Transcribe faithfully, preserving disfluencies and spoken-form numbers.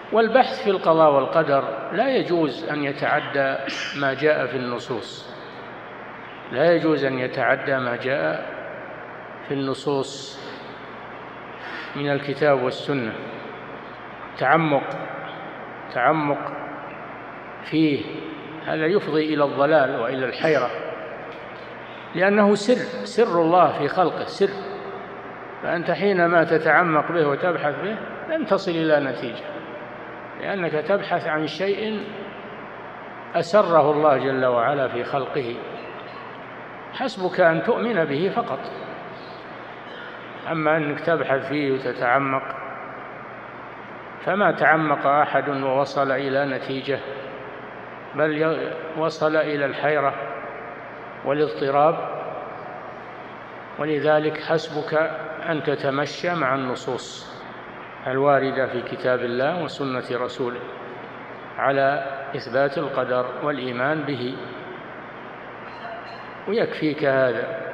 والبحث في القضاء والقدر لا يجوز أن يتعدى ما جاء في النصوص، لا يجوز أن يتعدى ما جاء في النصوص من الكتاب والسنة. تعمق تعمق فيه هذا يفضي إلى الضلال وإلى الحيرة، لأنه سر سر الله في خلقه سر، فأنت حينما تتعمق به وتبحث به لن تصل إلى نتيجة، لأنك تبحث عن شيء أسره الله جل وعلا في خلقه. حسبك أن تؤمن به فقط، أما أنك تبحث فيه وتتعمق، فما تعمق أحد ووصل إلى نتيجة، بل وصل إلى الحيرة والاضطراب. ولذلك حسبك أن تتمشى مع النصوص الواردة في كتاب الله وسنة رسوله على إثبات القدر والإيمان به، ويكفيك هذا.